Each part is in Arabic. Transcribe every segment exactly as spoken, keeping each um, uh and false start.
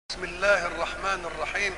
بسم الله الرحمن الرحيم.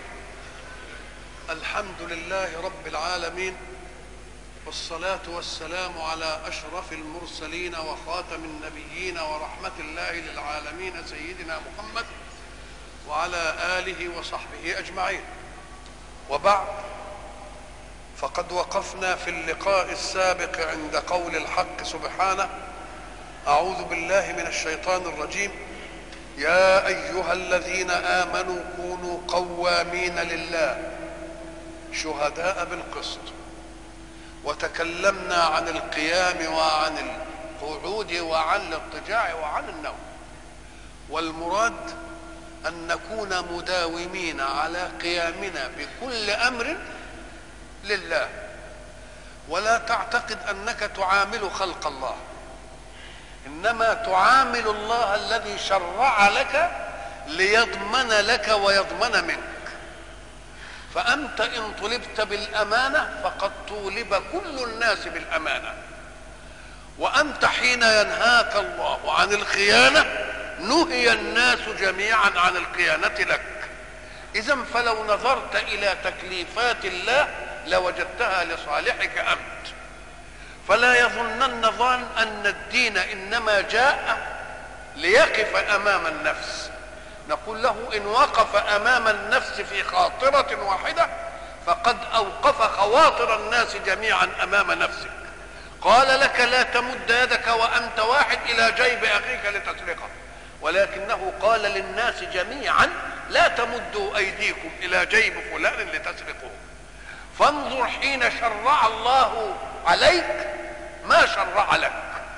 الحمد لله رب العالمين، والصلاة والسلام على أشرف المرسلين وخاتم النبيين ورحمة الله للعالمين سيدنا محمد وعلى آله وصحبه أجمعين. وبعد، فقد وقفنا في اللقاء السابق عند قول الحق سبحانه: أعوذ بالله من الشيطان الرجيم، يا أيها الذين آمنوا كونوا قوامين لله شهداء بالقسط. وتكلمنا عن القيام وعن القعود وعن الاضطجاع وعن النوم، والمراد أن نكون مداومين على قيامنا بكل أمر لله، ولا تعتقد أنك تعامل خلق الله، إنما تعامل الله الذي شرع لك ليضمن لك ويضمن منك. فأنت إن طلبت بالأمانة فقد طولب كل الناس بالأمانة، وأنت حين ينهاك الله عن الخيانة نهي الناس جميعا عن الخيانة لك. إذن فلو نظرت إلى تكليفات الله لوجدتها لصالحك أنت. فلا يظنن ظان أن الدين إنما جاء ليقف أمام النفس. نقول له: إن وقف أمام النفس في خاطرة واحدة فقد أوقف خواطر الناس جميعا أمام نفسك. قال لك: لا تمد يدك وأنت واحد إلى جيب أخيك لتسرقه، ولكنه قال للناس جميعا: لا تمدوا أيديكم إلى جيب فلان لتسرقوه. فانظر حين شرع الله عليك ما شرع لك.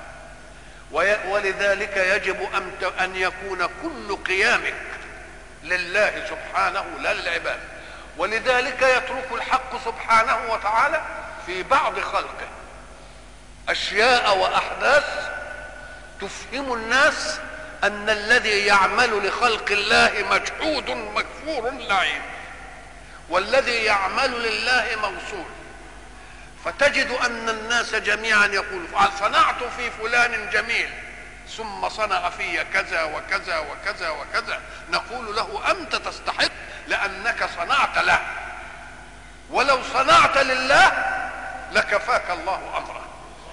ولذلك يجب أن يكون كل قيامك لله سبحانه لا للعباد. ولذلك يترك الحق سبحانه وتعالى في بعض خلقه أشياء وأحداث تفهم الناس أن الذي يعمل لخلق الله مجحود مكفور لعين، والذي يعمل لله موصول. فتجد أن الناس جميعا يقول: صنعت في فلان جميل ثم صنع في كذا وكذا وكذا وكذا. نقول له: أنت تستحق لأنك صنعت له، ولو صنعت لله لكفاك الله أمره.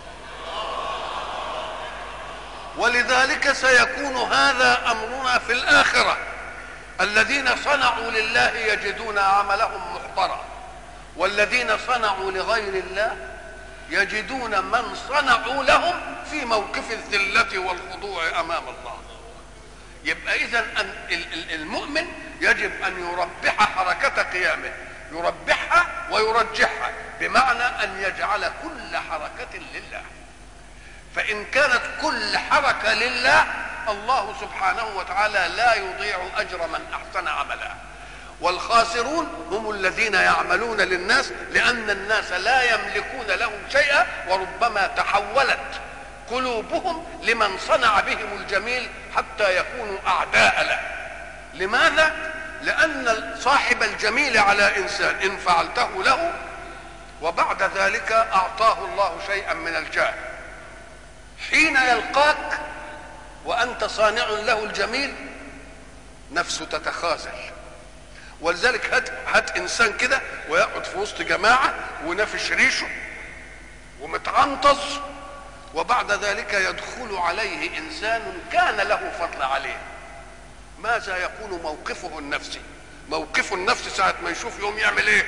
ولذلك سيكون هذا أمرنا في الآخرة. الذين صنعوا لله يجدون عملهم محضرا، والذين صنعوا لغير الله يجدون من صنعوا لهم في موقف الذلة والخضوع أمام الله. يبقى إذن المؤمن يجب أن يربح حركة قيامه، يربحها ويرجحها، بمعنى أن يجعل كل حركة لله. فإن كانت كل حركة لله الله سبحانه وتعالى لا يضيع أجر من أحسن عملا. والخاسرون هم الذين يعملون للناس، لأن الناس لا يملكون لهم شيئا، وربما تحولت قلوبهم لمن صنع بهم الجميل حتى يكونوا أعداء له. لماذا؟ لأن صاحب الجميل على إنسان إن فعلته له وبعد ذلك أعطاه الله شيئا من الجاه، حين يلقاك وأنت صانع له الجميل نفسه تتخاذل. ولذلك هات, هات انسان كده ويقعد في وسط جماعه ونافش ريشه ومتعنطز، وبعد ذلك يدخل عليه انسان كان له فضل عليه، ماذا يكون موقفه النفسي؟ موقفه النفسي ساعه ما يشوف يوم يعمل ايه؟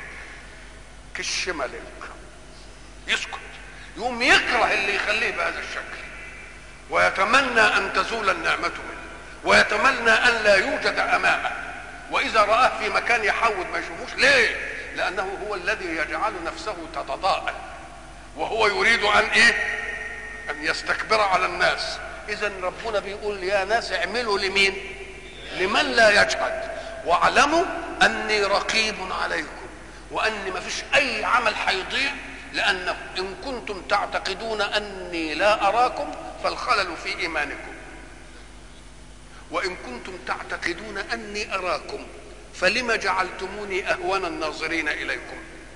كش ملك، يسكت، يوم يكره اللي يخليه بهذا الشكل، ويتمنى ان تزول النعمه منه، ويتمنى ان لا يوجد امامه. وإذا رآه في مكان يحود ما يشوفوش. ليه؟ لأنه هو الذي يجعل نفسه تتضاءل، وهو يريد أن إيه؟ أن يستكبر على الناس. إذن ربنا بيقول: يا ناس اعملوا لمين؟ لمن لا يجحد، واعلموا أني رقيب عليكم، وأن ما فيش أي عمل هيضيع. لأن إن كنتم تعتقدون أني لا أراكم فالخلل في إيمانكم، وإن كنتم تعتقدون أني أراكم فلم جعلتموني أهون الناظرين إليكم.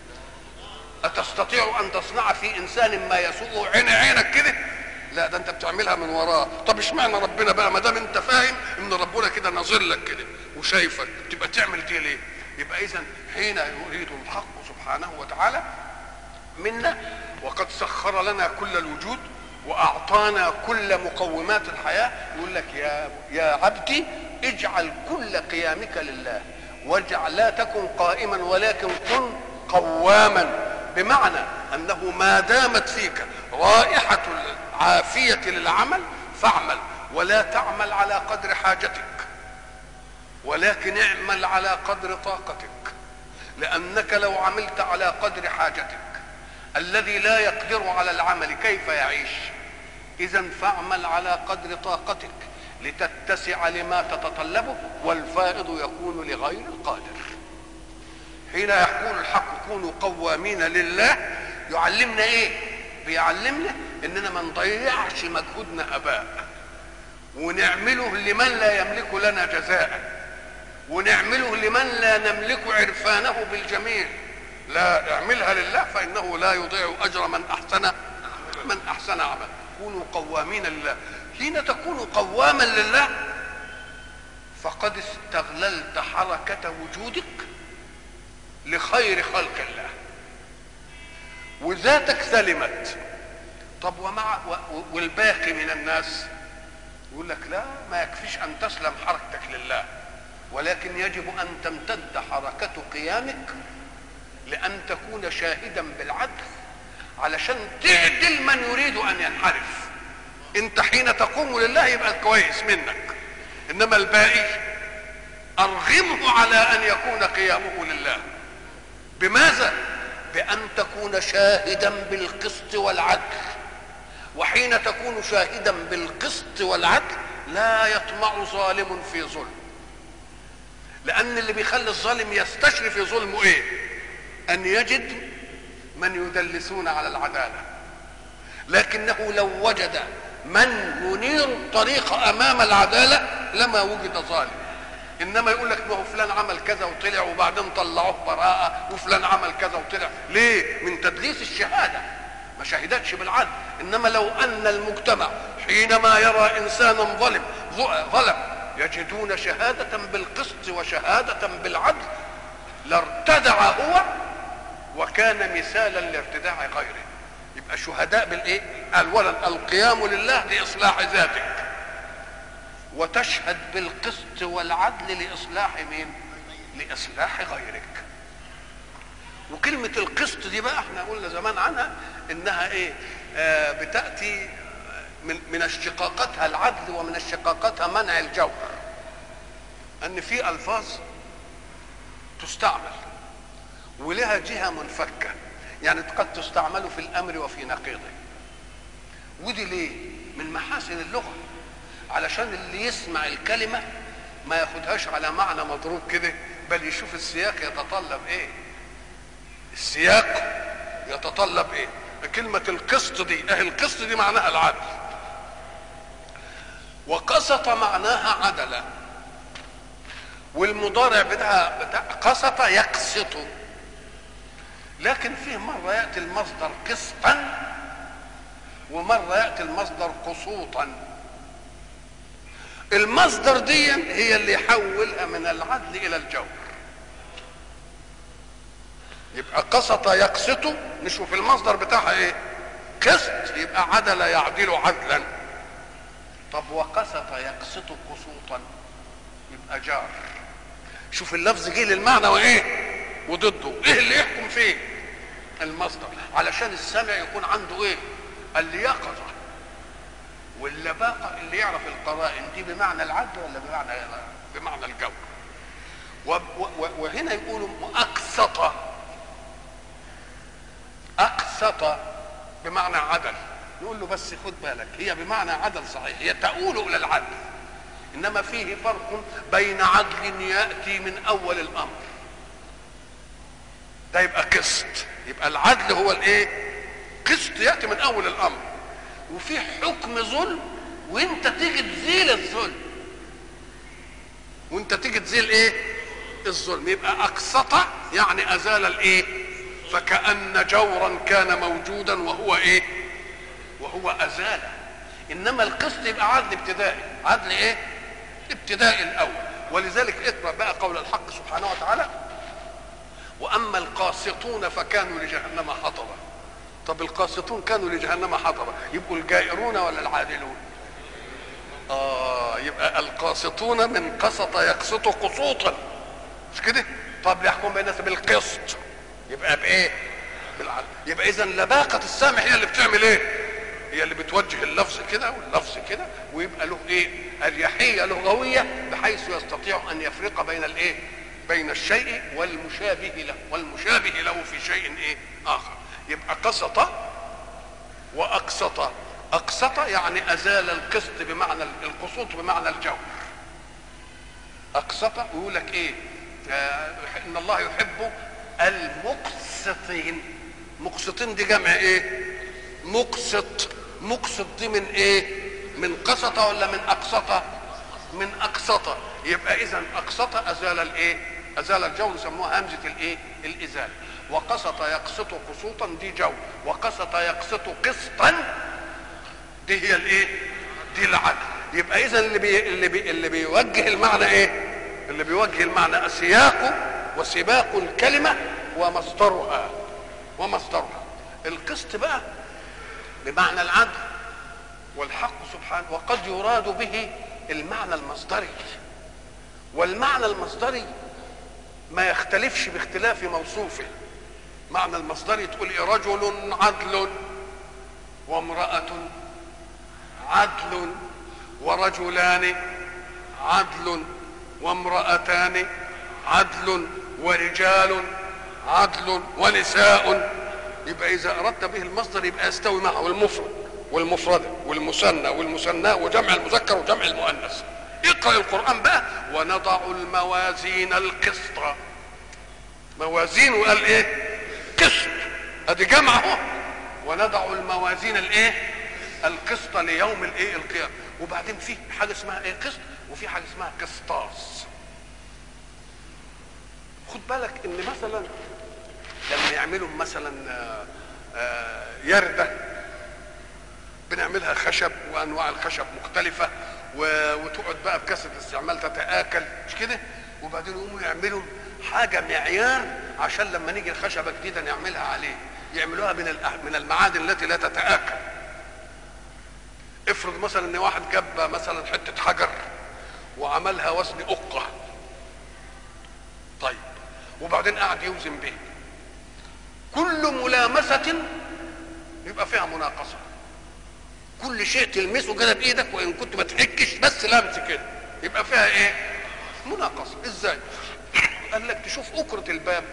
أتستطيع أن تصنع في إنسان ما يسوء عين عينك كده؟ لا، ده أنت بتعملها من وراه. طب اشمعنى ربنا بقى ما دام أنت فاهم إن ربنا كده ناظر لك كده؟ وشايفك، تبقى تعمل دي ليه؟ يبقى اذا حين يريد الحق سبحانه وتعالى منا وقد سخر لنا كل الوجود واعطانا كل مقومات الحياه، يقول لك يا يا عبدي اجعل كل قيامك لله، واجعل لا تكن قائما ولكن كن قواما، بمعنى انه ما دامت فيك رائحه العافيه للعمل فاعمل، ولا تعمل على قدر حاجتك ولكن اعمل على قدر طاقتك، لانك لو عملت على قدر حاجتك الذي لا يقدر على العمل كيف يعيش؟ اذا فاعمل على قدر طاقتك لتتسع لما تتطلبه، والفائض يكون لغير القادر. حين يقول الحق كونوا قوامين لله يعلمنا ايه؟ بيعلمنا اننا ما نضيعش مجهودنا هباء، ونعمله لمن لا يملك لنا جزاء، ونعمله لمن لا نملك عرفانه بالجميل. لا، اعملها لله فانه لا يضيع اجر من احسن من احسن عمل. كونوا قوامين لله. حين تكون قواما لله فقد استغللت حركة وجودك لخير خلق الله، وذاتك سلمت. طب ومع والباقي من الناس يقول لك لا، ما يكفيش ان تسلم حركتك لله، ولكن يجب ان تمتد حركة قيامك لان تكون شاهدا بالعدل علشان تعدل من يريد ان ينحرف. انت حين تقوم لله يبقى كويس منك، انما الباقي ارغمه على ان يكون قيامه لله. بماذا؟ بان تكون شاهدا بالقسط والعدل، وحين تكون شاهدا بالقسط والعدل لا يطمع ظالم في ظلم، لان اللي بيخلي الظالم يستشري في ظلمه ايه؟ ان يجد من يدلسون على العدالة، لكنه لو وجد من ينير الطريق امام العدالة لما وجد ظالم. انما يقول لك ما هو فلان عمل كذا وطلع وبعدين طلعوه براءة، وفلان عمل كذا وطلع. ليه؟ من تدليس الشهادة، ما شهدتش بالعدل. انما لو ان المجتمع حينما يرى انسانا ظلم ظلم يجدون شهادة بالقسط وشهادة بالعدل لارتدع هو وكان مثالا لارتداع غيره. يبقى شهداء بالايه؟ اولا القيام لله لاصلاح ذاتك، وتشهد بالقسط والعدل لاصلاح مين؟ لاصلاح غيرك. وكلمة القسط دي بقى احنا قلنا زمان عنها انها ايه؟ آه بتأتي من من اشتقاقاتها العدل ومن اشتقاقاتها منع الجور، ان في الفاظ تستعمل ولها جهة منفكة، يعني قد تستعمل في الامر وفي نقيضه. ودي ليه؟ من محاسن اللغة، علشان اللي يسمع الكلمة ما ياخدهاش على معنى مضروب كده، بل يشوف السياق يتطلب ايه. السياق يتطلب ايه. كلمة القسط دي، اه القسط دي معناها العدل، وقسط معناها عدل، والمضارع بتاع بتاع قسط يقسط. لكن فيه مرة يأتي المصدر قسطا ومرة يأتي المصدر قسوطا. المصدر دي هي اللي يحولها من العدل إلى الجور. يبقى قسط يقسط، نشوف المصدر بتاعها ايه؟ قسط، يبقى عدل يعدل عدلا. طب وقسط يقسط قسوطا يبقى جار. شوف اللفظ جه للمعنى وايه وضده، ايه اللي يحكم فيه؟ المصدر، علشان السامع يكون عنده ايه؟ اليقظه واللباقه، اللي يعرف القرائن دي بمعنى العدل ولا بمعنى بمعنى الجور. وهنا يقولوا اقسط، اقسط بمعنى عدل. نقول له بس خد بالك، هي بمعنى عدل صحيح، هي تؤول الى العدل، انما فيه فرق بين عدل ياتي من اول الامر، ده يبقى قسط، يبقى العدل هو الايه؟ قسط ياتي من اول الامر، وفي حكم ظلم وانت تيجي تزيل الظلم، وانت تيجي تزيل ايه؟ الظلم. يبقى اقسط يعني ازال الايه؟ فكأن جورا كان موجودا وهو ايه؟ وهو ازاله. انما القسط يبقى عدل ابتدائي. عدل ايه؟ ابتدائي الاول. ولذلك اقرأ بقى قول الحق سبحانه وتعالى: وأما القاسطون فكانوا لجهنم حطبا. طب القاسطون كانوا لجهنم حطبا، يبقوا الجائرون ولا العادلون؟ آه يبقى القاسطون من قسط يقسط قسوطا، مش كده؟ طب يحكم بين الناس بالقسط، يبقى بإيه؟ بالعدل. يبقى إذا لباقة السامع هي اللي بتعمل إيه؟ هي اللي بتوجه اللفظ كده واللفظ كده، ويبقى له إيه؟ أريحية لغوية بحيث يستطيع أن يفرق بين الإيه؟ بين الشيء والمشابه له، والمشابه له في شيء إيه؟ آخر. يبقى قسط وأقسط. أقسط يعني أزال القسط بمعنى القسوط بمعنى الجور. أقسط ويقول لك إيه؟ آه إن الله يحب المقسطين. مقسطين دي جمع إيه؟ مقسط. مقسط دي من إيه؟ من قسط ولا من أقسط؟ من أقسط. يبقى إذا أقسط أزال الإيه؟ أزال الجور، يسموها همزة الإيه؟ الإزالة. وقسط يقسط قسوطا دي جو، وقسط يقسط قسطا دي هي الايه؟ دي العدل. يبقى اذا اللي بي اللي بي اللي بيوجه المعنى ايه؟ اللي بيوجه المعنى سياق وسباق الكلمه ومصدرها ومصدرها. القسط بقى بمعنى العدل، والحق سبحانه، وقد يراد به المعنى المصدري، والمعنى المصدري ما يختلفش باختلاف موصوفه. معنى المصدري تقول إيه؟ رجل عدل وامرأة عدل ورجلان عدل وامرأتان عدل ورجال عدل ونساء. يبقى إذا أردت به المصدر يبقى يستوي معه المفرد والمفردة والمثنى والمثنى وجمع المذكر وجمع المؤنث. اقرأ القرآن بقى: ونضع الموازين القسط. موازين وقال ايه؟ قسط. ادي جمع اهو. ونضع الموازين الايه؟ القسط ليوم الايه؟ القيامة. وبعدين في حاجة اسمها ايه؟ قسط، وفي حاجة اسمها قسطاس. خد بالك ان مثلا لما يعملوا مثلا يردة بنعملها خشب وانواع الخشب مختلفة، وتقعد بقى بكثرة الاستعمال تتآكل، مش كده؟ وبعدين يقوموا يعملوا حاجة معيار عشان لما نيجي الخشبة جديدة نعملها عليه، يعملوها من من المعادن التي لا تتآكل. افرض مثلا ان واحد جاب مثلا حتة حجر وعملها وزن أقة، طيب، وبعدين قاعد يوزن به، كل ملامسة يبقى فيها مناقصة. كل شيء تلمسه كده بايدك وان كنت ما تحكش بس لمس كده يبقى فيها ايه؟ مناقصه. ازاي؟ قال لك تشوف أكرة الباب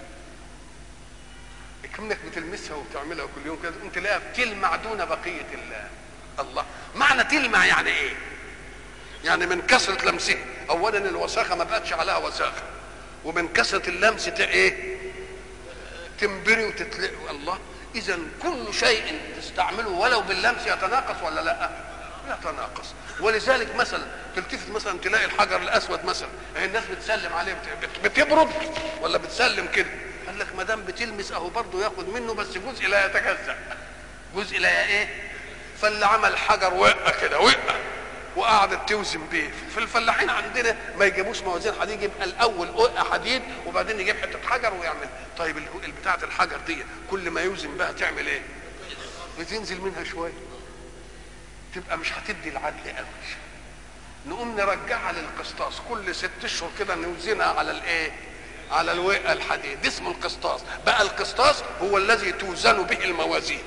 كأنك بتلمسها وبتعملها كل يوم كده، انت تلاقيها بتلمع دون بقيه الله. الله معنى تلمع يعني ايه؟ يعني من كثره لمسها اولا الوساخه ما بقتش عليها وساخه، ومن كثره اللمس ايه؟ تنبري وتتلق. الله، اذا كل شيء تستعمله ولو باللمس يتناقص ولا لا؟ يتناقص. ولذلك مثلا تلتفت مثلا تلاقي الحجر الاسود مثلا الناس بتسلم عليه بتبرد ولا بتسلم كده؟ قال لك ما دام بتلمس اهو برضه ياخد منه بس جزء لا يتجزأ، جزء لا ايه؟ فاللي عمل حجر وقه كده وقه وقعدت توزن بيه. في الفلاحين عندنا ما يجيبوش موازين حديد، يبقى الاول وقه حديد وبعدين يجيب حته حجر ويعمل. طيب البتاعه الحجر دي كل ما يوزن بها تعمل ايه؟ بتنزل منها شويه، تبقى مش هتدي العدل قوي. نقوم نرجعها للقسطاس كل ست اشهر كده نوزنها على الايه؟ على الوقه الحديد، دي اسمه القسطاس. بقى القسطاس هو الذي توزن به الموازين،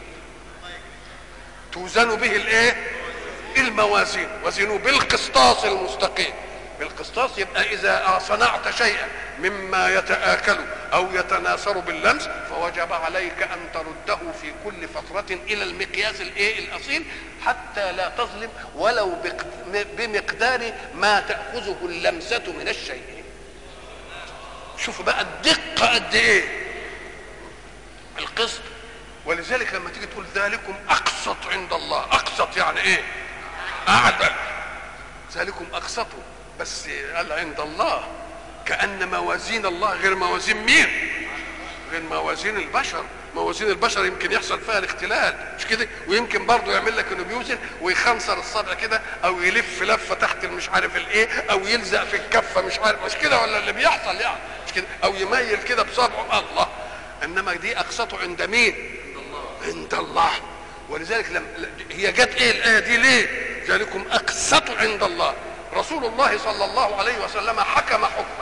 توزن به الايه؟ الموازين. وزنوا بالقسطاس المستقيم. بالقسطاس يبقى اذا صنعت شيئا مما يتآكل او يتناثر باللمس فوجب عليك ان ترده في كل فترة الى المقياس الايه؟ الاصيل، حتى لا تظلم ولو بمقدار ما تأخذه اللمسة من الشيء. شوف بقى الدقة قد ايه القسط. ولذلك لما تيجي تقول ذلكم اقسط عند الله، اقسط يعني ايه؟ اعدل. ذلكم اقسطوا، بس قال عند الله، كأن موازين الله غير موازين مين؟ غير موازين البشر. موازين البشر يمكن يحصل فيها الاختلال مش كده، ويمكن برضه يعمل لك انه بيوزن ويخنصر الصدع كده، او يلف لفه تحت مش عارف الايه، او يلزق في الكفه مش عارف مش كده ولا اللي بيحصل يعني مش كده، او يميل كده بصبعه الله. انما دي اقسطه عند مين؟ عند الله. ولذلك لم هي جت ايه الايه دي ليه؟ ذلكم اقسط عند الله. رسول الله صلى الله عليه وسلم حكم حكما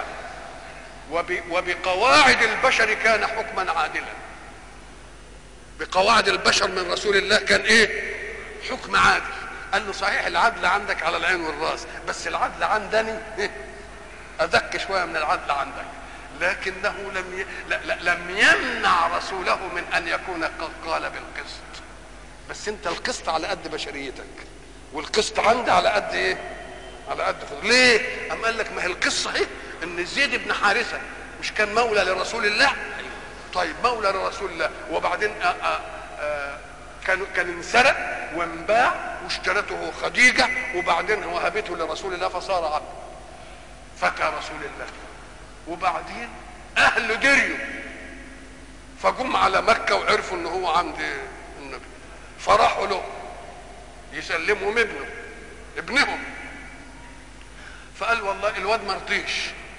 وبقواعد البشر كان حكما عادلا. بقواعد البشر من رسول الله كان ايه؟ حكم عادل. قال له صحيح العدل عندك على العين والراس، بس العدل عندني ادق شويه من العدل عندك، لكنه لم ي... لا لا لم يمنع رسوله من ان يكون قد قال بالقسط. بس انت القسط على قد بشريتك، والقسط عندي على قد ايه؟ على قد فضل. ليه؟ أم قال لك ما هي القصه اهي، ان زيد بن حارثه مش كان مولى لرسول الله؟ طيب مولى لرسول الله، وبعدين آآ آآ كان كان انسرق وانباع واشترته خديجه، وبعدين وهبته لرسول الله فصار عبد فتى رسول الله. وبعدين اهله دريوا فجم على مكه وعرفوا ان هو عند النبي، فراحوا له يسلمهم ابنه ابنهم، فقال والله الواد ما رضيش،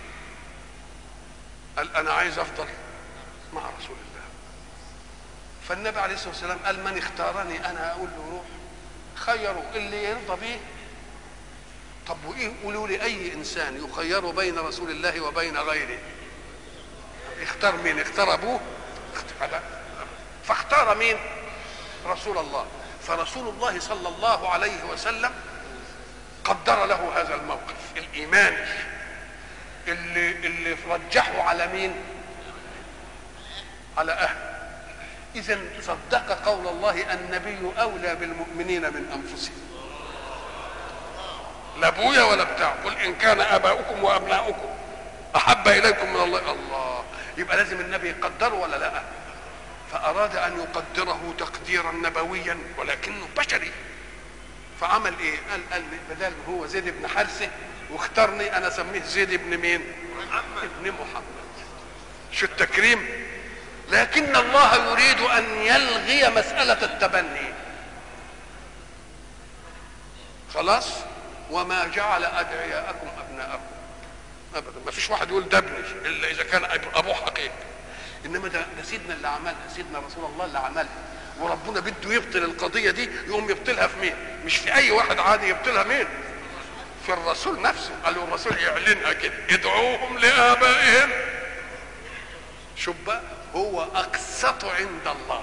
قال انا عايز افضل مع رسول الله. فالنبي عليه الصلاه والسلام قال من اختارني انا اقول له روح، خيروا اللي يرضى بيه. طب وايه؟ قولوا لي اي انسان يخير بين رسول الله وبين غيره؟ اختار مين؟ اختار ابوه؟ فاختار مين؟ رسول الله. فرسول الله صلى الله عليه وسلم قدر له هذا الموقف الايماني اللي اللي رجحه على مين؟ على اهله. اذا صدق قول الله النبي اولى بالمؤمنين من انفسهم. لا ابويا ولا بتاع، قل ان كان اباؤكم وابناؤكم احب اليكم من الله. الله، يبقى لازم النبي يقدره ولا لا؟ فاراد ان يقدره تقديرا نبويا ولكنه بشري. فعمل ايه؟ قال قال بدل هو زيد بن حارثه واختارني انا اسميه زيد بن مين؟ محمد. ابن محمد. شو التكريم؟ لكن الله يريد ان يلغي مساله التبني. خلاص؟ وما جعل ادعياءكم ابناءكم ابدا. ما فيش واحد يقول ده ابني الا اذا كان ابوه حقيقي. انما ده, ده سيدنا اللي عملها، سيدنا رسول الله اللي عملها. وربنا بده يبطل القضيه دي، يقوم يبطلها في مين؟ مش في اي واحد عادي، يبطلها مين؟ في الرسول نفسه. قالوا الرسول يعلنها كده، ادعوهم لابائهم. شوف بقى، هو اقسط عند الله،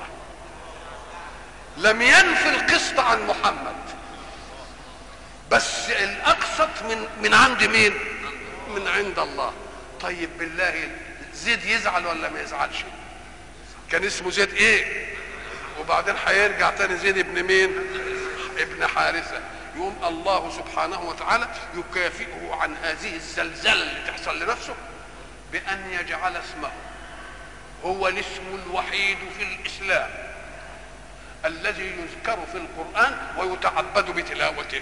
لم ينفي القسط عن محمد، بس الاقسط من من عند مين؟ من عند الله. طيب بالله زيد يزعل ولا ما يزعلش؟ كان اسمه زيد ايه؟ وبعدين هيرجع تاني زيد ابن مين؟ ابن حارثه. يوم الله سبحانه وتعالى يكافئه عن هذه الزلزله اللي تحصل لنفسه بان يجعل اسمه هو الاسم الوحيد في الاسلام الذي يذكر في القران ويتعبد بتلاوته.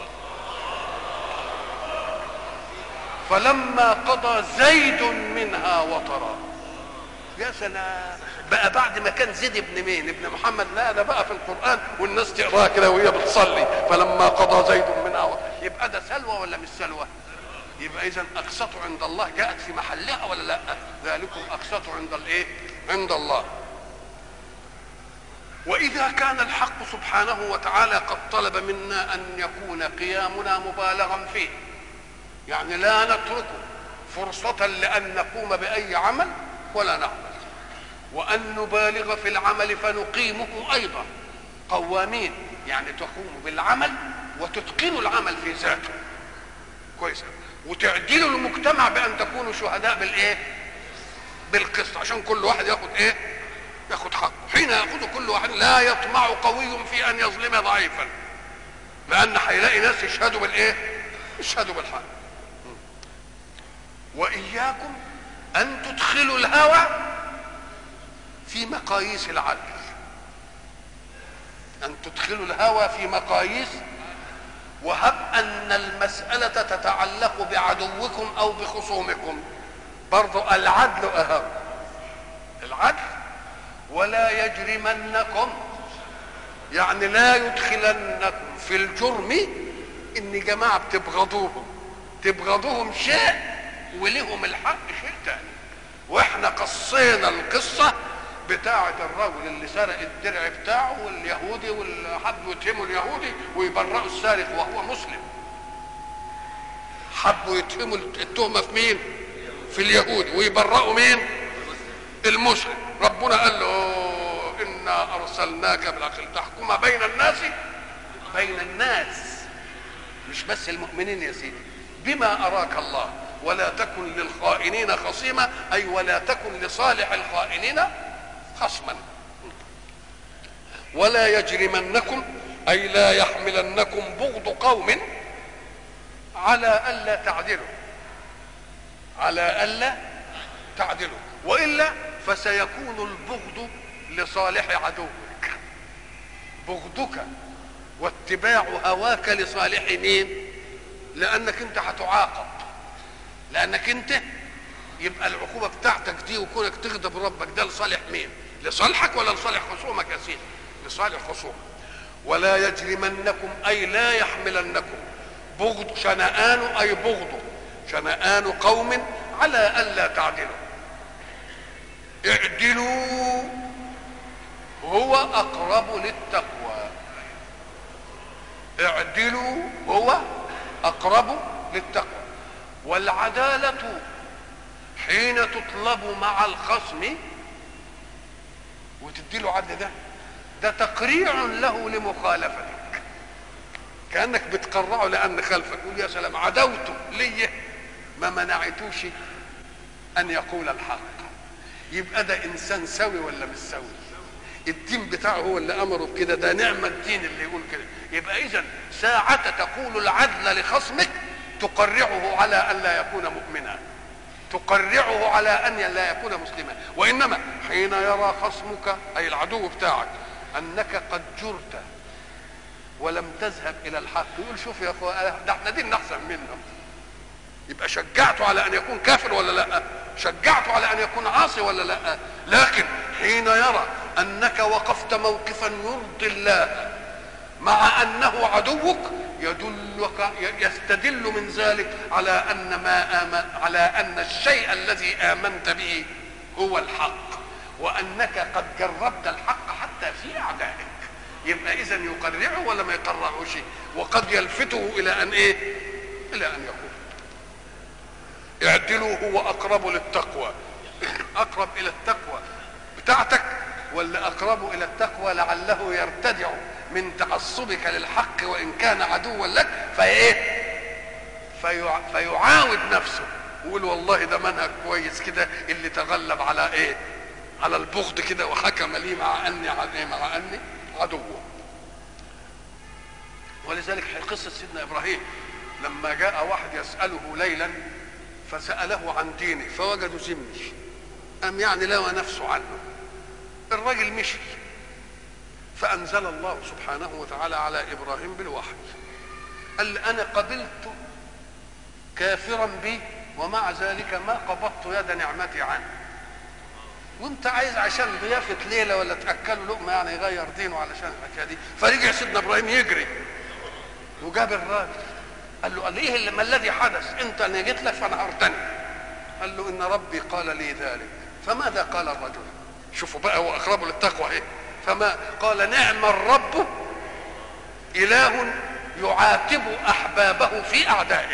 فلما قضى زيد منها وطرا، يا سلام بقى، بعد ما كان زيد ابن مين؟ ابن محمد. لا ده بقى في القرآن والناس تقراها كده وهي بتصلي، فلما قضى زيد منها وطرا. يبقى ده سلوى ولا مش سلوى؟ يبقى اذا اقسطوا عند الله جاءت في محلها ولا لا؟ ذلكم اقسطوا عند الايه؟ عند الله. واذا كان الحق سبحانه وتعالى قد طلب منا ان يكون قيامنا مبالغا فيه، يعني لا نترك فرصة لأن نقوم بأي عمل ولا نعمل، وأن نبالغ في العمل فنقيمه أيضا قوامين، يعني تقوموا بالعمل وتتقنوا العمل في ذاته كويس، وتعدلوا المجتمع بأن تكونوا شهداء بالإيه؟ بالقسط، عشان كل واحد ياخد إيه؟ ياخد حقه. حين ياخذ كل واحد لا يطمع قوي في أن يظلم ضعيفا، لأن هيلاقي ناس يشهدوا بالإيه؟ يشهدوا بالحق. وإياكم أن تدخلوا الهوى في مقاييس العدل، أن تدخلوا الهوى في مقاييس. وهب أن المسألة تتعلق بعدوكم أو بخصومكم، برضو العدل أهم. العدل ولا يجرمنكم يعني لا يدخلنكم في الجرم ان جماعه بتبغضوهم تبغضوهم شيء ولهم الحق شيء تاني. واحنا قصينا القصه بتاعه الرجل اللي سرق الدرع بتاعه واليهودي وحبوا يتهموا اليهودي ويبرئوا السارق وهو مسلم. حبوا يتهموا التهمه في مين؟ في اليهودي ويبرئوا مين؟ المسلم. ربنا قال له انا ارسلناك بالحق تحكم بين الناس بين الناس مش بس المؤمنين يا سيدي بما اراك الله ولا تكن للخائنين خصيما اي ولا تكن لصالح الخائنين خصما. ولا يجرمنكم اي لا يحملنكم بغض قوم على الا تعدلوا على الا تعدلوا والا فسيكون البغض لصالح عدوك. بغضك واتباع هواك لصالح مين؟ لانك انت هتعاقب لانك انت يبقى العقوبه بتاعتك دي وكونك تغضب ربك ده لصالح مين؟ لصالحك ولا لصالح خصومك يا سيدي؟ لصالح خصومك. ولا يجرمنكم اي لا يحملنكم بغض شنآن اي بغض شنآن قوم على الا تعدلوا. اعدلوا هو اقرب للتقوى. اعدلوا هو اقرب للتقوى. والعدالة حين تطلب مع الخصم وتديله عدل ده ده تقريع له لمخالفتك كأنك بتقرعه لأن خلفك. يقول يا سلام عدوته ليه ما منعتوش أن يقول الحق. يبقى ده إنسان سوي ولا مش سوي؟ الدين بتاعه هو اللي أمره بكده. ده نعم الدين اللي يقول كده. يبقى إذن ساعة تقول العدل لخصمك تقرعه على أن لا يكون مؤمنا تقرعه على أن لا يكون مسلما. وإنما حين يرى خصمك أي العدو بتاعك أنك قد جرت ولم تذهب إلى الحق يقول شوف يا أخوة ده احنا دين أحسن منه. يبقى شجعته على أن يكون كافر ولا لا؟ شجعته على أن يكون عاصي ولا لا؟ لكن حين يرى أنك وقفت موقفا يرضي الله مع أنه عدوك يدلك يستدل من ذلك على أن ما آمن على أن الشيء الذي آمنت به هو الحق وأنك قد جربت الحق حتى في أعدائك. يبقى إذن يقرعه ولا ما يقرعه شيء وقد يلفته إلى أن إيه؟ إلى أن يقول اعدلوا هو أقرب للتقوى. أقرب إلى التقوى بتاعتك ولا أقرب إلى التقوى لعله يرتدع من تعصبك للحق وإن كان عدوا لك فإيه؟ فيع... فيعاود نفسه ويقول والله ده منهج كويس كده اللي تغلب على إيه؟ على البغض كده وحكم لي مع أني مع أني عدوه. ولذلك قصة سيدنا إبراهيم لما جاء واحد يسأله ليلا فسأله عن دينه فوجدوا زمني أم يعني لوى نفسه عنه. الرجل مشي فأنزل الله سبحانه وتعالى على إبراهيم بالوحي قال أنا قبلت كافرا بي ومع ذلك ما قبضت يد نعمتي عنه. وانت عايز عشان ضيافة ليلة ولا تأكلوا لقمة يعني يغير دينه علشان الحكاية دي. فرجع سيدنا إبراهيم يجري وجاب الراجل قال له قال ايه اللي ما الذي حدث؟ انت انا جيت لك فنهرتني. قال له ان ربي قال لي ذلك. فماذا قال الرجل؟ شوفوا بقى هو اقرب للتقوى ايه؟ فما قال نعم الرب اله يعاتب احبابه في اعدائه.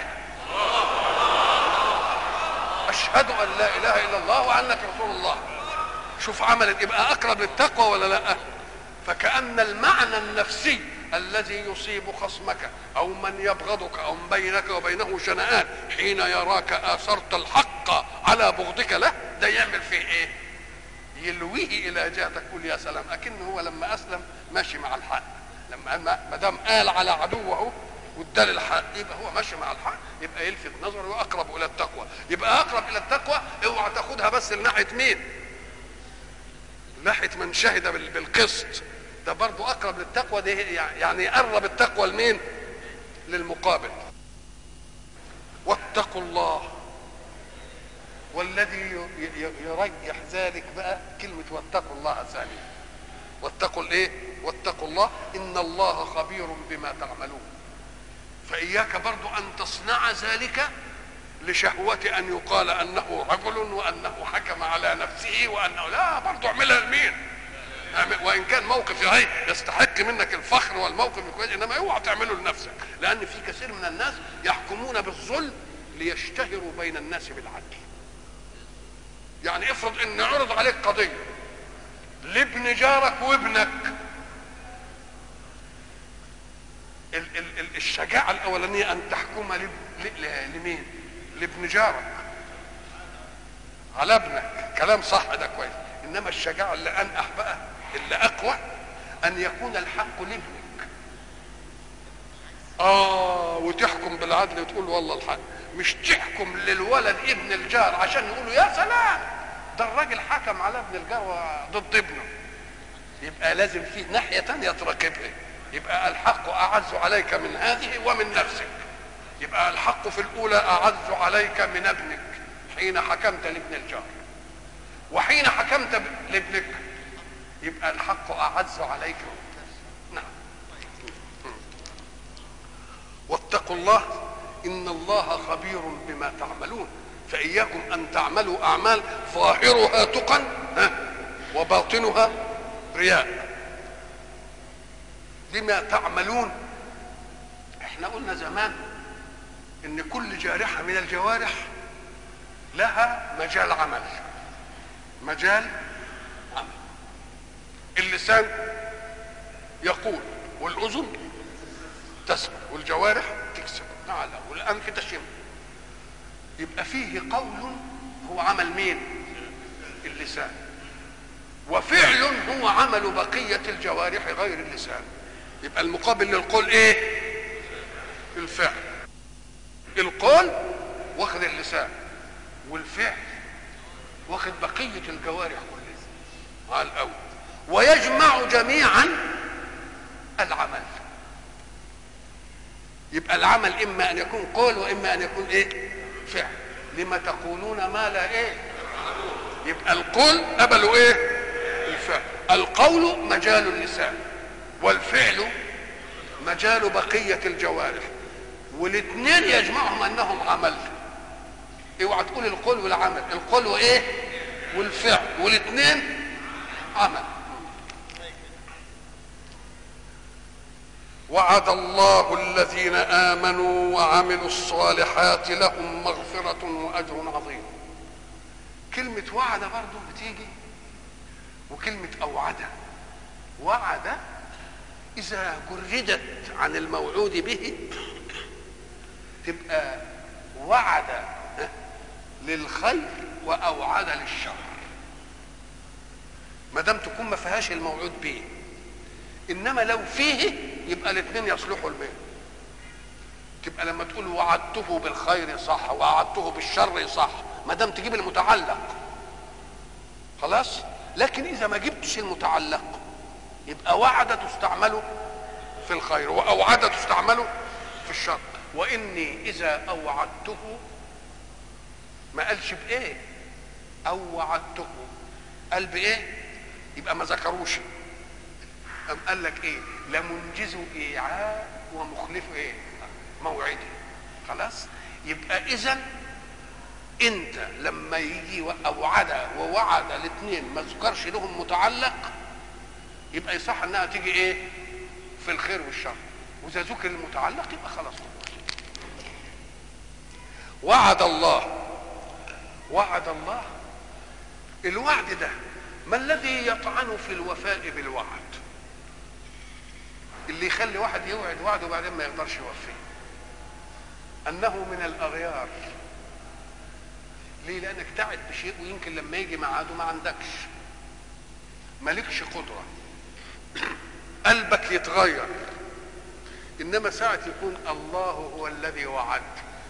اشهد ان لا اله الا الله وانك رسول الله. شوف عملت يبقى اقرب للتقوى ولا لا؟ فكأن المعنى النفسي الذي يصيب خصمك او من يبغضك او بينك وبينه شنآن حين يراك اثرت الحق على بغضك له ده يعمل فيه ايه؟ يلويه الى جهتك. قول يا سلام اكن هو لما اسلم ماشي مع الحق. لما ما دام قال على عدوه وادال الحق يبقى هو ماشي مع الحق يبقى يلفت نظره واقرب الى التقوى. يبقى اقرب الى التقوى اوعى تاخدها بس لناحيه مين؟ ناحيه من شهد بالقسط. ده برضو اقرب للتقوى. ده يعني يقرب التقوى لمين؟ للمقابل. واتقوا الله والذي يريح ذلك بقى كلمة واتقوا الله ثانية. واتقوا الايه؟ واتقوا الله ان الله خبير بما تعملون. فإياك برضو أن تصنع ذلك لشهوة أن يقال أنه رجل وأنه حكم على نفسه وأنه لا، برضو اعملها لمين؟ وإن كان موقف يستحق منك الفخر والموقف الكويس، إنما اوعى تعمله لنفسك، لأن في كثير من الناس يحكمون بالظلم ليشتهروا بين الناس بالعدل. يعني افرض ان عرض عليك قضيه لابن جارك وابنك، ال ال ال الشجاعه الاولانيه ان تحكم لمين؟ لابن جارك على ابنك، كلام صح ده كويس. انما الشجاعه اللي انقح بقى اللي اقوى ان يكون الحق لابنك، اه وتحكم بالعدل وتقول والله الحق، مش تحكم للولد ابن الجار عشان يقولوا يا سلام ده الراجل حكم على ابن الجار ضد ابنه. يبقى لازم فيه ناحيه ثانيه تراقبها. يبقى الحق اعز عليك من هذه ومن نفسك. يبقى الحق في الاولى اعز عليك من ابنك حين حكمت لابن الجار، وحين حكمت لابنك يبقى الحق اعز عليك. نعم. واتقوا الله ان الله خبير بما تعملون. فإياكم أن تعملوا أعمال ظاهرها تقى وباطنها رياء. لما تعملون، احنا قلنا زمان ان كل جارحة من الجوارح لها مجال عمل. مجال عمل. اللسان يقول، والأذن تسمع، والجوارح تكسب نعم، والأنف تشم. يبقى فيه قول هو عمل مين؟ اللسان. وفعل هو عمل بقية الجوارح غير اللسان. يبقى المقابل للقول ايه؟ الفعل. القول واخد اللسان، والفعل واخد بقية الجوارح كلها على الأول، ويجمع جميعا العمل. يبقى العمل إما أن يكون قول وإما أن يكون ايه؟ فعل. لما تقولون ما لا ايه؟ يبقى القول قبلوا ايه؟ الفعل. القول مجال اللسان، والفعل مجال بقية الجوارح، والاثنين يجمعهم انهم عمل. اوعى تقول القول والعمل، القول وايه؟ والفعل، والاثنين عمل. وعد الله الذين آمنوا وعملوا الصالحات لهم مغفرة وأجر عظيم. كلمة وعد برضو بتيجي، وكلمة أوعد. وعد إذا جردت عن الموعود به تبقى وعد للخير وأوعد للشر، ما دام تكون ما فيهاش الموعود به. انما لو فيه يبقى الاثنين يصلحوا البيت. تبقى لما تقول وعدته بالخير صح، ووعدته بالشر صح، ما دام تجيب المتعلق خلاص. لكن اذا ما جبتش المتعلق يبقى وعد تستعمله في الخير واوعد تستعمله في الشر. واني اذا اوعدته ما قالش بايه، اوعدته قال بايه؟ يبقى ما ذكروش. أم قال لك ايه؟ لمنجز ايعاء ومخلف ايه؟ موعدي. خلاص. يبقى اذا انت لما يجي اوعد ووعد الاثنين ما ذكرش لهم متعلق، يبقى يصح انها تيجي ايه؟ في الخير والشر. واذا ذكر المتعلق يبقى خلاص. وعد الله. وعد الله، الوعد ده ما الذي يطعن في الوفاء بالوعد؟ اللي يخلي واحد يوعد وعده وبعدين ما يقدرش يوفيه انه من الاغيار. ليه؟ لانك تعد بشيء ويمكن لما يجي ميعاده ما عندكش، مالكش قدره، قلبك يتغير. انما ساعه يكون الله هو الذي وعد،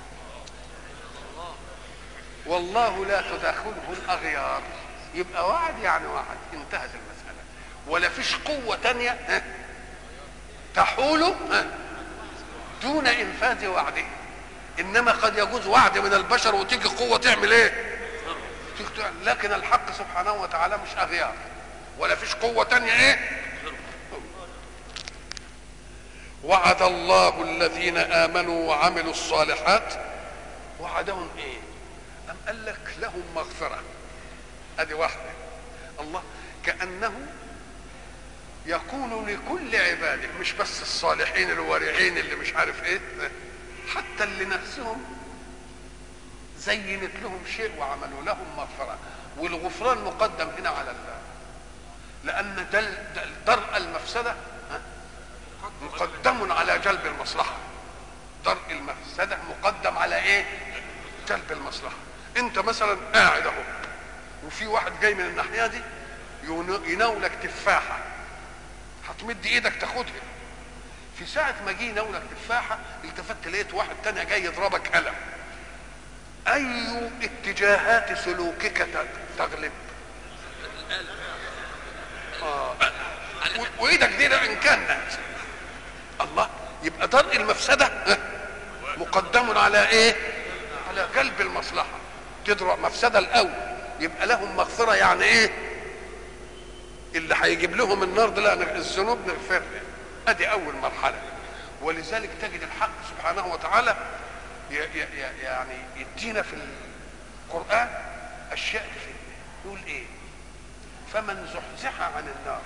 والله لا تداخله الاغيار، يبقى وعد يعني وعد، انتهت المساله. ولا فيش قوه تانيه تحول دون انفاذ وعده. انما قد يجوز وعد من البشر وتيجي قوه تعمل ايه؟ لكن الحق سبحانه وتعالى مش اغيار ولا فيش قوة تانية ايه. وعد الله الذين امنوا وعملوا الصالحات، وعدهم ايه؟ ام قال لك لهم مغفرة. ادي واحدة. الله كأنه يقول لكل عباده، مش بس الصالحين الورعين اللي مش عارف ايه، حتى اللي نفسهم زينت لهم شيء وعملوا لهم مغفرة. والغفران مقدم هنا على الله، لأن دل درء المفسدة مقدم على جلب المصلحة. درء المفسدة مقدم على ايه؟ جلب المصلحة. انت مثلا قاعد اهو وفي واحد جاي من الناحية دي يناولك تفاحة، هتمد ايدك تاخدها. في ساعة ما جه يناولك تفاحة التفت لقيت واحد تاني جاي يضربك قلم. اي اتجاهات سلوكك تغلب؟ آه. وايدك دي ان كانت الله، يبقى درء المفسدة مقدم على ايه؟ على جلب المصلحة. تضرب مفسدة الاول يبقى لهم مغفرة، يعني ايه؟ اللي هيجيب لهم النار ده لا الذنوب نغفر له. ادي اول مرحلة. ولذلك تجد الحق سبحانه وتعالى يعني يدينا في القرآن اشياء كثيرة. يقول ايه؟ فمن زحزح عن النار،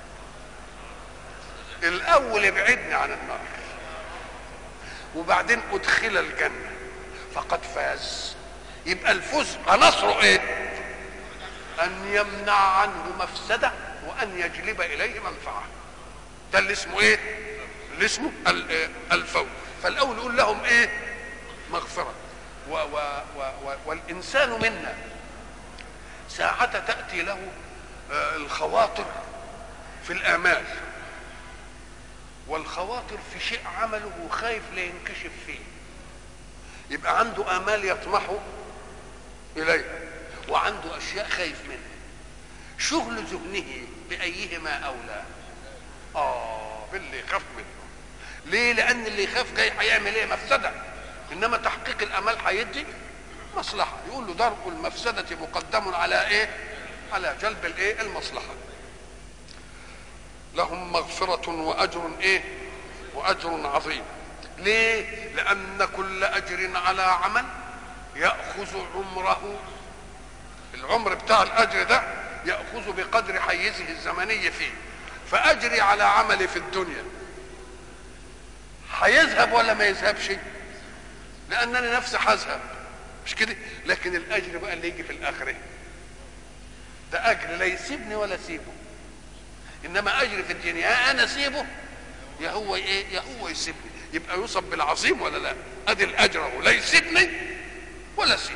الاول ابعدني عن النار، وبعدين ادخل الجنة فقد فاز. يبقى الفوز عناصره ايه؟ ان يمنع عنه مفسدة وان يجلب اليه منفعة. ده اللي اسمه ايه؟ اللي اسمه الفوز. فالاول يقول لهم ايه؟ مغفرة. و و و والانسان منا ساعة تأتي له الخواطر في الآمال، والخواطر في شيء عمله وخايف لا ينكشف فيه، يبقى عنده آمال يطمح إليها وعنده أشياء خايف منها. شغل ذهنه بأيهما أولى؟ آه باللي يخاف منه. ليه؟ لأن اللي يخاف جاي هيعمل إيه؟ مفسدة. إنما تحقيق الآمال هيدي مصلحة. يقول له درء المفسدة مقدم على إيه؟ على جلب الإيه؟ المصلحة. لهم مغفرة وأجر إيه؟ وأجر عظيم. ليه؟ لأن كل أجر على عمل يأخذ عمره. العمر بتاع الأجر ده يأخذ بقدر حيزه الزمني فيه. فأجري على عملي في الدنيا هيذهب ولا ما يذهبش؟ لأنني نفسي هذهب، مش كده؟ لكن الأجر بقى اللي يجي في الآخرة ده أجر لا يسيبني ولا سيبه. إنما أجر في الدنيا يا أنا سيبه يا هو إيه؟ يا هو يسيبني. يبقى يوصف بالعظيم ولا لا؟ أدي الأجر لا يسيبني ولا سيبه.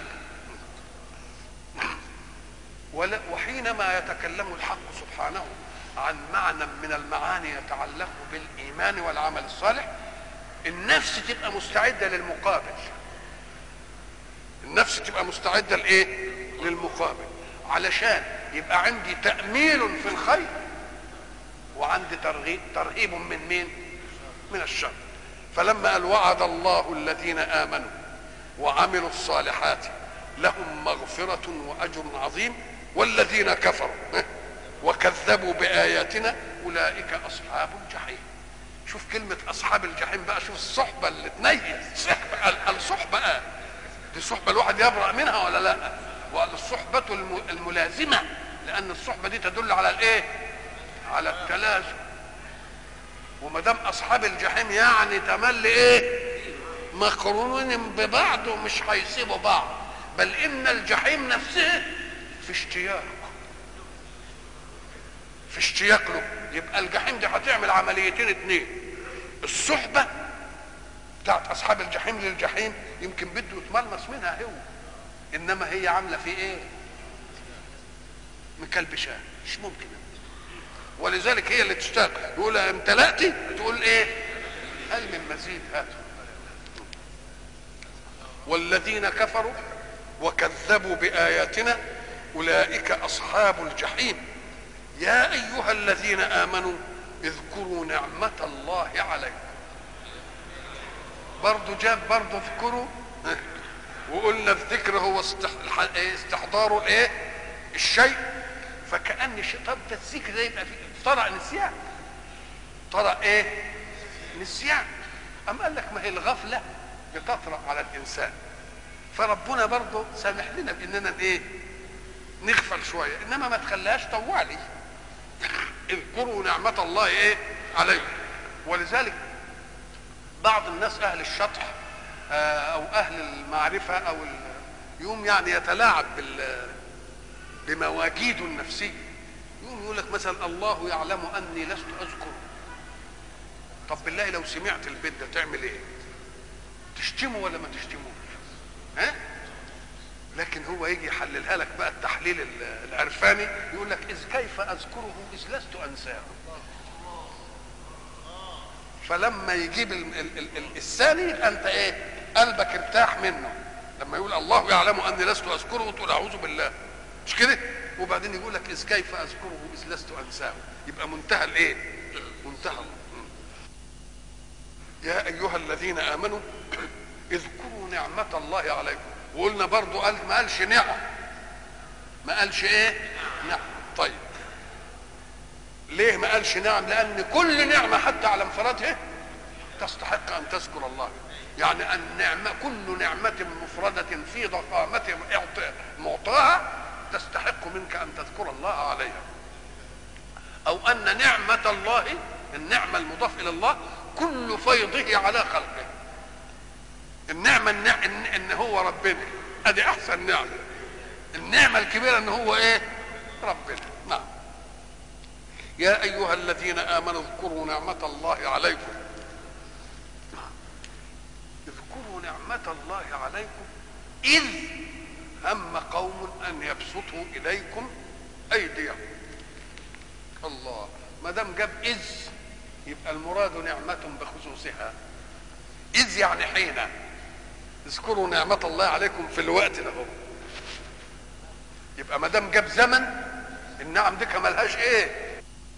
ولا وحينما يتكلم الحق سبحانه عن معنى من المعاني يتعلق بالإيمان والعمل الصالح، النفس تبقى مستعدة للمقابل. النفس تبقى مستعدة لإيه؟ للمقابل، علشان يبقى عندي تأميل في الخير وعندي ترغيب ترهيب من مين؟ من الشر. فلما قال وعد الله الذين آمنوا وعملوا الصالحات لهم مغفرة وأجر عظيم والذين كفروا وكذبوا بآياتنا أولئك أصحاب الجحيم. شوف كلمة أصحاب الجحيم بقى، شوف الصحبة اللي تنيل. صحبة الصحبة آه. دي الصحبة الواحد يبرأ منها ولا لا؟ والصحبة الملازمة، لأن الصحبة دي تدل على الإيه؟ على التلازم. وما دام أصحاب الجحيم يعني تملي إيه؟ مقرونين ببعض ومش هيسيبوا بعض، بل إن الجحيم نفسه في اشتياق في اشتياق له. يبقى الجحيم دي هتعمل عمليتين اتنين. الصحبة بتاعت أصحاب الجحيم للجحيم يمكن بده يتملمس منها هو، إنما هي عاملة في إيه؟ مكلبشة، مش ممكن. ولذلك هي اللي تشتاق. يقول امتلأتي تقول إيه؟ هل من مزيد؟ هاتوا. والذين كفروا وكذبوا بآياتنا أولئك أصحاب الجحيم. يا أيها الذين آمنوا اذكروا نعمة الله عليكم. برضو جاب برضو اذكروا، وقلنا الذكر هو استحضار الايه؟ الشيء، فكأن الشيء، طب ده الذكر ده يبقى فيه طرأ نسيان، طرأ ايه؟ نسيان. أم قال لك ما هي الغفلة بتطرأ على الإنسان، فربنا برضه سامح لنا بأننا ايه؟ نغفل شوية، إنما ما تخليهاش طوالي. اذكروا نعمة الله ايه؟ عليكم. ولذلك بعض الناس أهل الشطح أو أهل المعرفة أو يوم يعني يتلاعب بال بمواجيده النفسية، يقوم يقول لك مثلا الله يعلم أني لست أذكر. طب بالله لو سمعت البيت ده تعمل ايه؟ تشتمه ولا ما تشتموش؟ ها؟ لكن هو يجي يحللها لك بقى التحليل العرفاني، يقول لك إذ كيف أذكره إذ لست أنساه. فلما يجيب الثاني أنت إيه؟ قلبك ارتاح منه. لما يقول الله يعلم أني لست أذكره تقول أعوذ بالله، مش كده؟ وبعدين يقول لك إذ كيف أذكره إذ لست أنساه، يبقى منتهى الإيه؟ منتهى. يا أيها الذين آمنوا اذكروا نعمة الله عليكم. وقلنا برضو قال ما قالش نعم، ما قالش ايه؟ نعم. طيب ليه ما قالش نعم؟ لأن كل نعمة حتى على انفرادها تستحق أن تذكر الله. يعني النعمة كل نعمة مفردة في ضخامة معطاها تستحق منك أن تذكر الله عليها. أو أن نعمة الله، النعمة المضاف إلى الله، كل فيضه على خلقه. النعمة إن, إن هو ربنا، ادي احسن نعمة. النعمة الكبيرة ان هو ايه؟ ربنا. نعم. يا ايها الذين امنوا اذكروا نعمة الله عليكم. اذكروا نعمة الله عليكم اذ هم قوم ان يبسطوا اليكم ايديهم. الله، ما دام جاب اذ يبقى المراد نعمة بخصوصها. اذ يعني حين. اذكروا نعمة الله عليكم في الوقت ده. يبقى ما دام جاب زمن، النعم دي مالهاش ايه؟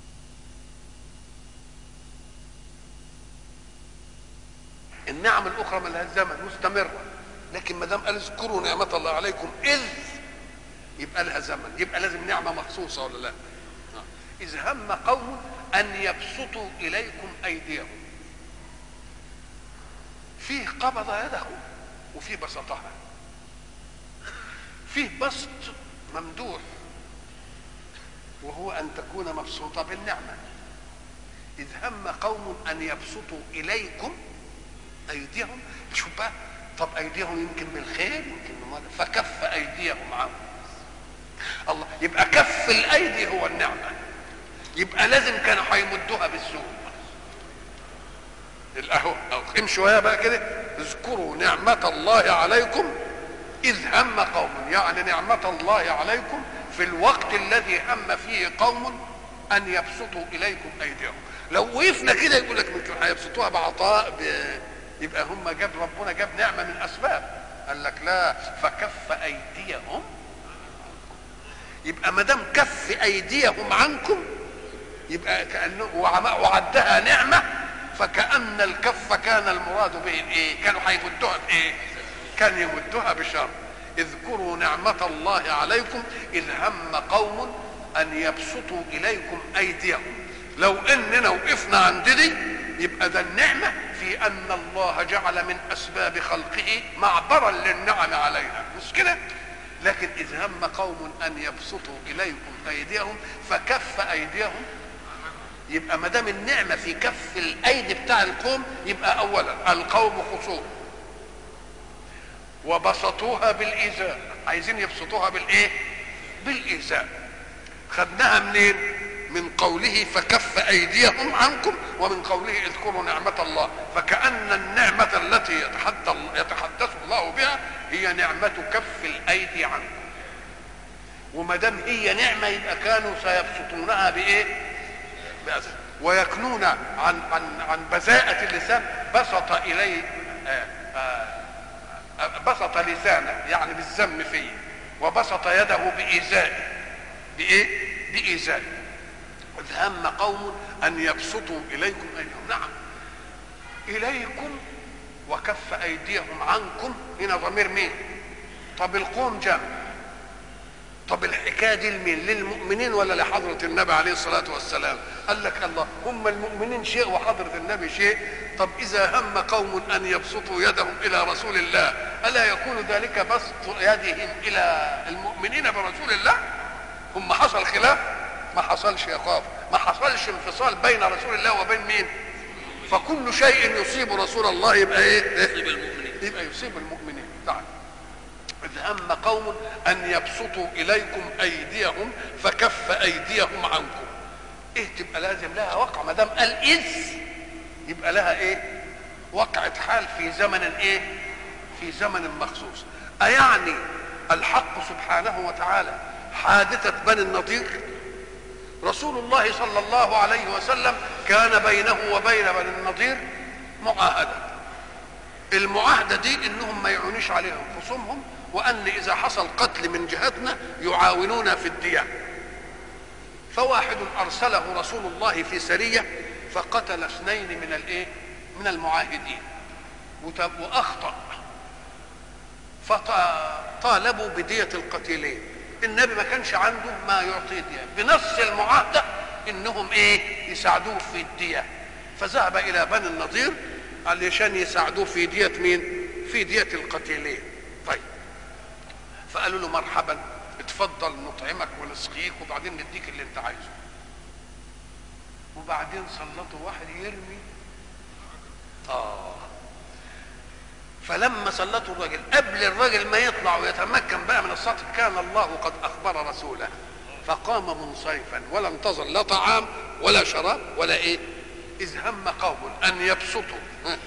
النعم الاخرى مالهاش زمن، مستمرة. لكن ما دام قال اذكروا نعمة الله عليكم اذ، يبقى لها زمن، يبقى لازم نعمة مخصوصة ولا لا؟ اذ هم قوم ان يبسطوا اليكم ايديهم. فيه قبض يده وفيه بسطها. فيه بسط ممدوح وهو ان تكون مبسوطة بالنعمة. اذ هم قوم ان يبسطوا اليكم ايديهم. شوف بقى، طب ايديهم يمكن بالخير يمكن بالمال، فكف ايديهم عنهم. الله، يبقى كف الايدي هو النعمة، يبقى لازم كانوا هيمدوها بالسوء. الاهو امشوا شويه بقى كده. اذكروا نعمة الله عليكم اذ هم قوم، يعني نعمة الله عليكم في الوقت الذي هم فيه قوم ان يبسطوا اليكم ايديهم. لو وقفنا كده يقول لك ممكن هيبسطوها بعطاء ب... يبقى هم جاب ربنا جاب نعمة من اسباب. قال لك لا، فكف ايديهم. يبقى ما دام كف ايديهم عنكم يبقى كانه وعدها نعمة، فكأن الكف كان المراد به الايه؟ كانوا هيمدوها بايه؟ كان يمدوها بشر. اذكروا نعمة الله عليكم اذ هم قوم ان يبسطوا اليكم ايديهم. لو اننا وقفنا عند دي يبقى ده النعمة في ان الله جعل من اسباب خلقه معبرا للنعم علينا، مش كده؟ لكن اذ هم قوم ان يبسطوا اليكم ايديهم فكف ايديهم. يبقى ما دام النعمه في كف الايدي بتاع القوم، يبقى اولا القوم خصوم وبسطوها بالايذاء، عايزين يبسطوها بالايه؟ بالايذاء. خدناها منين؟ من قوله فكف ايديهم عنكم، ومن قوله اذكروا نعمة الله. فكأن النعمة التي يتحدث الله بها هي نعمة كف الايدي عنكم. وما دام هي نعمة يبقى كانوا سيبسطونها بايه؟ بأذى. ويكنون عن عن عن بذاءة اللسان بسط اليه آآ آآ بسط لسانه يعني بالذم فيه، وبسط يده بإيذائه. بايه؟ بإيذائه. إذ هم قوم أن يبسطوا إليكم أيديهم. نعم، إليكم وكف أيديهم عنكم. هنا ضمير مين؟ طب القوم جمع. طب الحكايه دي لمين؟ للمؤمنين ولا لحضره النبي عليه الصلاه والسلام؟ قال لك الله، هم المؤمنين شيء وحضره النبي شيء. طب اذا هم قوم ان يبسطوا يدهم الى رسول الله الا يكون ذلك بسط يدهم الى المؤمنين برسول الله؟ هم حصل خلاف؟ ما حصلش يا خاف، ما حصلش انفصال بين رسول الله وبين مين؟ فكل شيء يصيب رسول الله يبقى ايه؟ يصيب المؤمنين، يبقى يصيب المؤمنين. تعال، إذ هم قوم أن يبسطوا إليكم أيديهم فكف أيديهم عنكم. إيه تبقى لازم لها وقع، ما دام قال إذ يبقى لها إيه؟ وقعة حال في زمن إيه؟ في زمن مخصوص. أيعني الحق سبحانه وتعالى حادثة بني النضير؟ رسول الله صلى الله عليه وسلم كان بينه وبين بني النضير معاهدة. المعاهدة دي إنهم ما يعونيش عليهم خصومهم، وأن إذا حصل قتل من جهتنا يعاونون في الدية. فواحد أرسله رسول الله في سرية فقتل اثنين من الإيه؟ من المعاهدين وأخطأ، فطالبوا بدية القتيلين. النبي ما كانش عنده ما يعطيه دية، بنص المعاهدة إنهم إيه؟ يساعدوه في الدية. فذهب إلى بني النضير علشان يساعدوه في دية مين؟ في دية القتيلين. طيب، فقالوا له مرحبا، اتفضل نطعمك ونسقيك وبعدين نديك اللي انت عايزه. وبعدين سلطوا واحد يرمي. اه فلما سلطوا الراجل قبل الراجل ما يطلع ويتمكن بقى من السطح كان الله قد اخبر رسوله، فقام منصرفا ولا انتظر لا طعام ولا شراب ولا ايه. اذ هم قوم ان يبسطوا. اه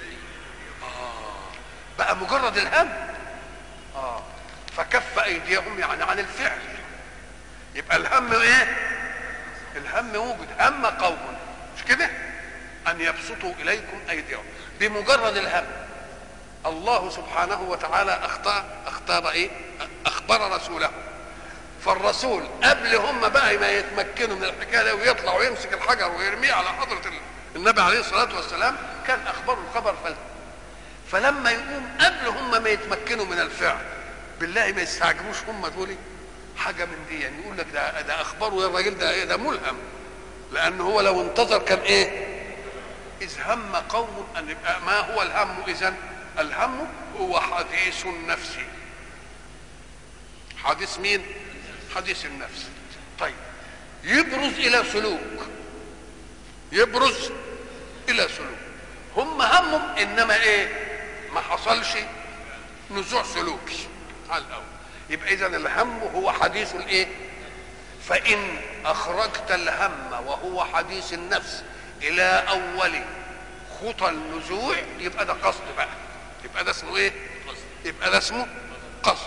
بقى مجرد الهم. اه فكف ايديهم يعني عن الفعل. يبقى الهم ايه؟ الهم وجد. هم قوم، مش كده؟ ان يبسطوا اليكم ايديهم بمجرد الهم. الله سبحانه وتعالى اختار اختار ايه؟ اخبر رسوله. فالرسول قبل هم بقى ما يتمكنوا من الحكايه ويطلع ويمسك الحجر ويرميه على حضره النبي عليه الصلاه والسلام كان اخبره الخبر. فل فلما يقوم قبل هم ما يتمكنوا من الفعل بالله ما يستعجبوش هم دول حاجه من دي، يعني يقول لك ده ده اخباره يا الراجل ده ايه؟ ده ملهم، لان هو لو انتظر كان ايه؟ اذ هم قوم ان يبقى. ما هو الهم اذن؟ الهم هو حديث النفس. حديث مين؟ حديث النفس. طيب، يبرز الى سلوك، يبرز الى سلوك. هم همهم انما ايه؟ ما حصلش نزوع سلوكي على الاول. يبقى اذا الهم هو حديث الايه؟ فان اخرجت الهم وهو حديث النفس الى اول خطى النزوع يبقى ده قصد بقى، يبقى ده اسمه ايه؟ يبقى ده اسمه قصد.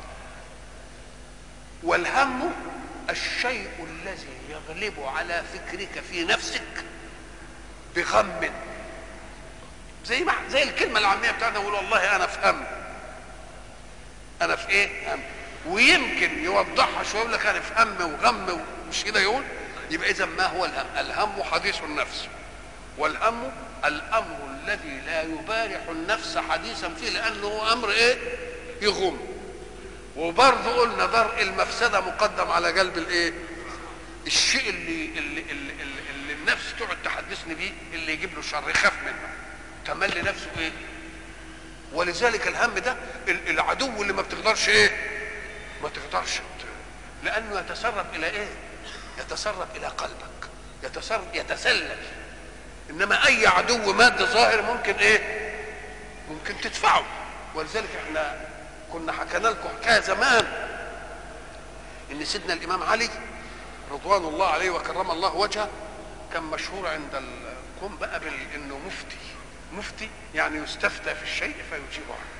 والهم الشيء الذي يغلب على فكرك في نفسك بغم، زي ما زي الكلمه العاميه بتاعتنا نقول والله انا في هم، انا في ايه؟ هم. ويمكن يوضحها شويه يقول لك انا في هم وغم، مش كده يقول؟ يبقى اذا ما هو الهم؟ الهم حديث النفس. والهم الامر الذي لا يبارح النفس حديثا فيه لانه امر ايه؟ يغم. وبرضه قلنا درء المفسده مقدم على جلب الايه؟ الشيء اللي اللي, اللي, اللي, اللي النفس تقعد تحدثني بيه اللي يجيب له شر يخاف منه، تملي نفسه ايه؟ ولذلك الهم ده العدو اللي ما بتقدرش ايه؟ ما تقدرش، لانه يتسرب الى ايه؟ يتسرب الى قلبك، يتسرب يتسلل. انما اي عدو مادي ظاهر ممكن ايه؟ ممكن تدفعه. ولذلك احنا كنا حكينا لكم حكايه زمان ان سيدنا الامام علي رضوان الله عليه وكرم الله وجهه كان مشهور عند القوم بقى انه مفتي. مفتي يعني يستفتى في الشيء فيجيب عنه،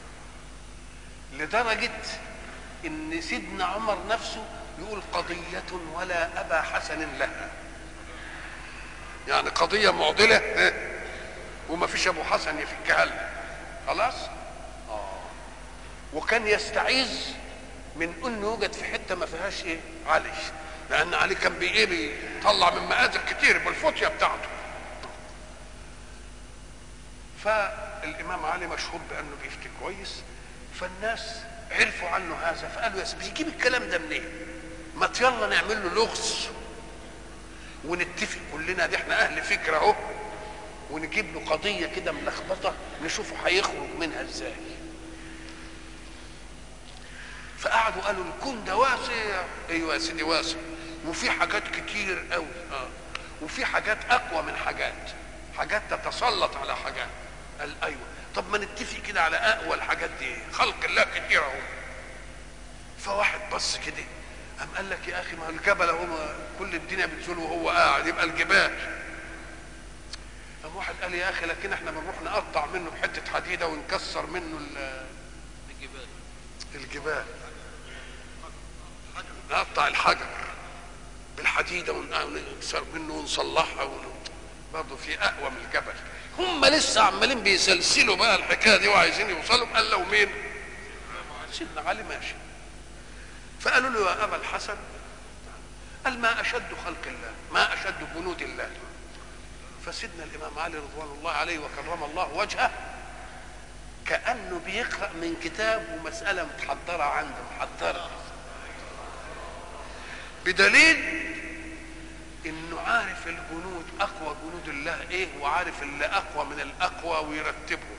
لدرجه ان سيدنا عمر نفسه يقول قضيه ولا ابا حسن لها، يعني قضيه معضله وما فيش ابو حسن يفكها لها خلاص. اه وكان يستعيذ من انه يوجد في حته ما فيهاش ايه؟ علي، لان علي كان بايه؟ بيطلع من مآزر كتير بالفتيه بتاعته. فالامام علي مشهور بانه بيفتي كويس، فالناس عرفوا عنه هذا فقالوا يا سيدي بيجيب الكلام ده منين؟ ما يلا نعمل له لغز ونتفق كلنا، دي احنا اهل فكره اهو، ونجيب له قضيه كده ملخبطه نشوفه هيخرج منها ازاي. فقعدوا قالوا الكون ده واسع. ايوه يا سيدي واسع، وفي حاجات كتير قوي، اه وفي حاجات اقوى من حاجات، حاجات تتسلط على حاجات. قال ايوه، طب ما نتفق كده على اقوى الحاجات دي، خلق الله كتير اهو. فواحد بص كده قام قال لك يا اخي ما الجبل اهو كل الدنيا بتزول وهو قاعد، يبقى الجبال. قام واحد قال يا اخي لكن احنا بنروح نقطع منه بحته حديده ونكسر منه الجبال الجبال نقطع الحجر بالحديده ونكسر منه ونصلحها، برضه في اقوى من الجبل. هم لسه عمالين بيسلسلوا بقى الحكايه دي وعايزين يوصلوا. قال له مين؟ سيدنا علي ماشي. فقالوا له يا ابا الحسن، قال ما اشد خلق الله، ما اشد جنود الله. فسيدنا الامام علي رضوان الله عليه وكرم الله وجهه كانه بيقرا من كتاب ومساله متحضره عنده، محضره، بدليل انه عارف الجنود اقوى جنود الله ايه، وعارف اللي اقوى من الاقوى ويرتبهم.